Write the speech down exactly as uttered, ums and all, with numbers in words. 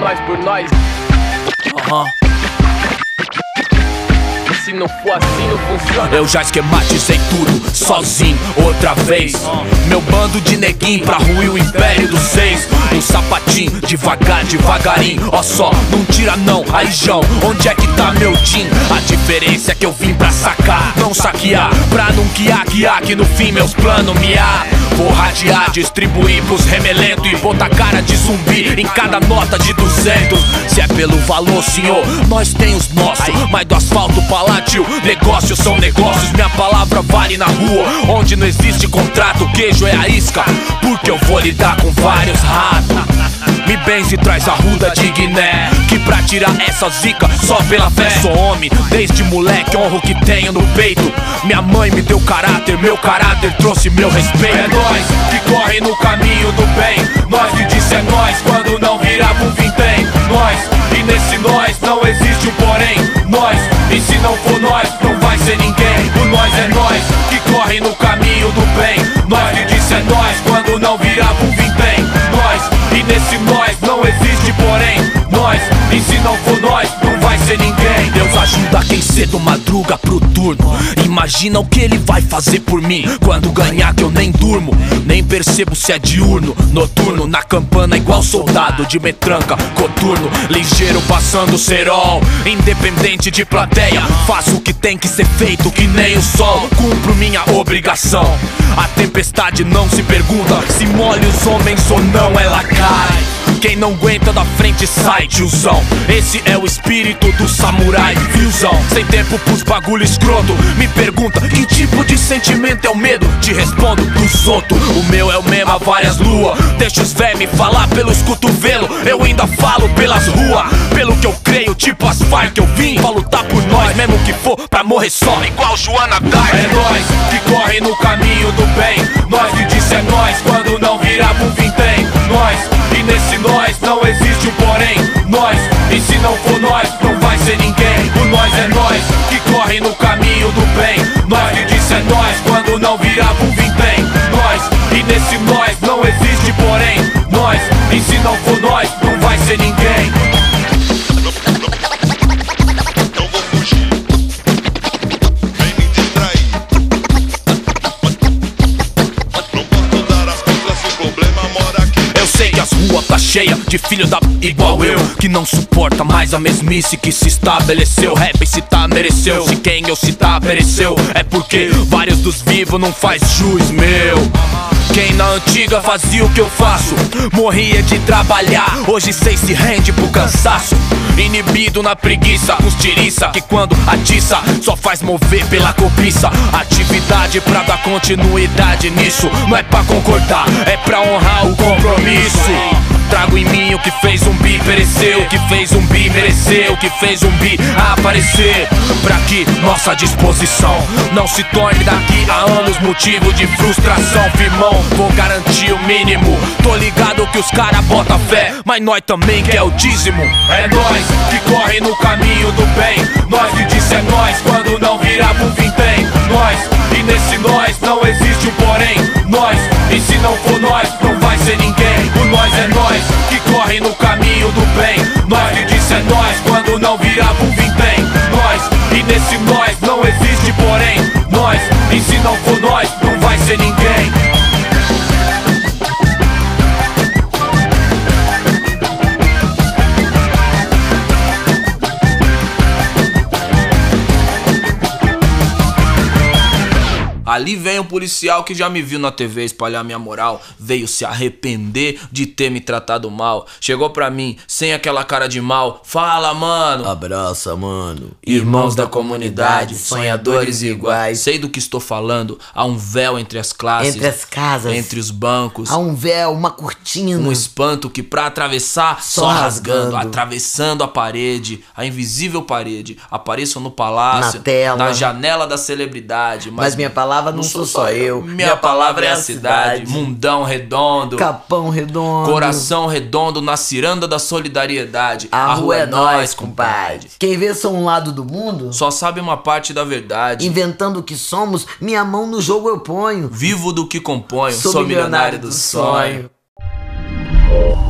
nós por nós. Aham. Se não for assim, não funciona. Eu já esquematizei tudo, sozinho, outra vez. Meu bando de neguinho pra ruir o império dos seis. Um sapatinho, devagar, devagarinho. Ó só, não tira não, aí João, onde é que tá meu Jim? A diferença é que eu vim pra sacar, não saquear. Pra não guiar, guiar, que no fim meus planos miar. Vou radiar, distribuir pros remelento e botar cara de zumbi em cada nota de duzentos. Se é pelo valor, senhor, nós tem os nossos. Mas do asfalto pra lá, tio, negócios são negócios. Minha palavra vale na rua, onde não existe contrato. Queijo é a isca, porque eu vou lidar com vários ratos. Me benze e traz a ruda de Guiné, que pra tirar essa zica só pela fé. Sou homem, desde moleque honro o que tenho no peito. Minha mãe me deu caráter, meu caráter trouxe meu respeito. É nós que corre no caminho do bem. Nós que disse é nós, quando não virava um vintém. Nós, e nesse nós não existe um porém. Nós, e se não for nós, não vai ser ninguém. O nós é nós, que corre no caminho do bem. Nós que disse é nós, quando não virava um vintém. Nós, e nesse nós não existe porém. Nós, e se não for nós, não vai ser ninguém. Deus ajuda quem cedo madruga pro turno. Imagina o que ele vai fazer por mim quando ganhar que eu nem durmo. Nem percebo se é diurno, noturno. Na campana igual soldado de metranca, coturno. Ligeiro passando cerol, independente de plateia. Faço o que tem que ser feito, que nem o sol. Cumpro minha obrigação. A tempestade não se pergunta se molha os homens ou não, ela cai. Quem não aguenta da frente sai, tiozão. Esse é o espírito do samurai, viuzão. Sem tempo pros bagulho escroto. Me pergunta que tipo de sentimento é o medo. Te respondo dos outros. O meu é o mesmo há várias luas. Deixa os véi me falar pelos cotovelos. Eu ainda falo pelas ruas. Pelo que eu creio, tipo as Farc que eu vim pra lutar por nós, mesmo que for pra morrer só, igual Joana Dark. É nós que corre no caminho do bem. Nós que disse é nós, quando não virava um vintém. Nós, e nesse nós não existe um porém. Nós, e se não for nós, não vai ser ninguém. O nós é nós, que corre no caminho do bem. Nós que disse é nós, quando não virava um vintém. Nós, e nesse nós não existe porém. Nós, e se não for nós, não vai ser ninguém. Sei que as ruas tá cheia de filho da p... igual eu, que não suporta mais a mesmice que se estabeleceu. Rap se tá mereceu, se quem eu citar pereceu. É porque vários dos vivos não faz jus meu. Quem na antiga fazia o que eu faço, morria de trabalhar, hoje cês se rende pro cansaço. Inibido na preguiça, uns tiriça, que quando atiça só faz mover pela cobiça. Atividade pra dar continuidade nisso. Não é pra concordar, é pra honrar o compromisso. Trago em mim o que fez zumbi pereceu, o que fez zumbi mereceu, o que fez zumbi aparecer. Pra que nossa disposição não se torne daqui a anos motivo de frustração. Firmão, vou garantir o mínimo. Tô ligado que os cara bota fé, mas nós também quer o dízimo. É nós que corre no caminho do bem. Nós que disse é nós, quando não virava um vintém. Nós, e nesse nós não existe um porém. Nós, e se não for nós, não vai ser ninguém. O nós é nós, que corre no caminho do bem. Nós que disse é nós, quando não virava um vintém. Nós, e nesse nós não existe porém. Nós, e se não for nós, não vai ser ninguém. Ali vem um policial que já me viu na T V espalhar minha moral. Veio se arrepender de ter me tratado mal. Chegou pra mim, sem aquela cara de mal. Fala, mano. Abraça, mano. Irmãos da comunidade, sonhadores iguais. Sei do que estou falando. Há um véu entre as classes, entre as casas, entre os bancos. Há um véu, uma cortina, um espanto que pra atravessar, só, só rasgando, rasgando, atravessando a parede, a invisível parede. Apareçam no palácio, na tela, na janela da celebridade. Mas, mas minha palavra não sou só eu. Minha, minha palavra é a cidade. Mundão redondo, Capão redondo, coração redondo na ciranda da solidariedade. A, a rua é nós, compadre. Quem vê só um lado do mundo só sabe uma parte da verdade. Inventando o que somos, minha mão no jogo eu ponho. Vivo do que componho, sou, sou milionário, milionário do sonho. sonho.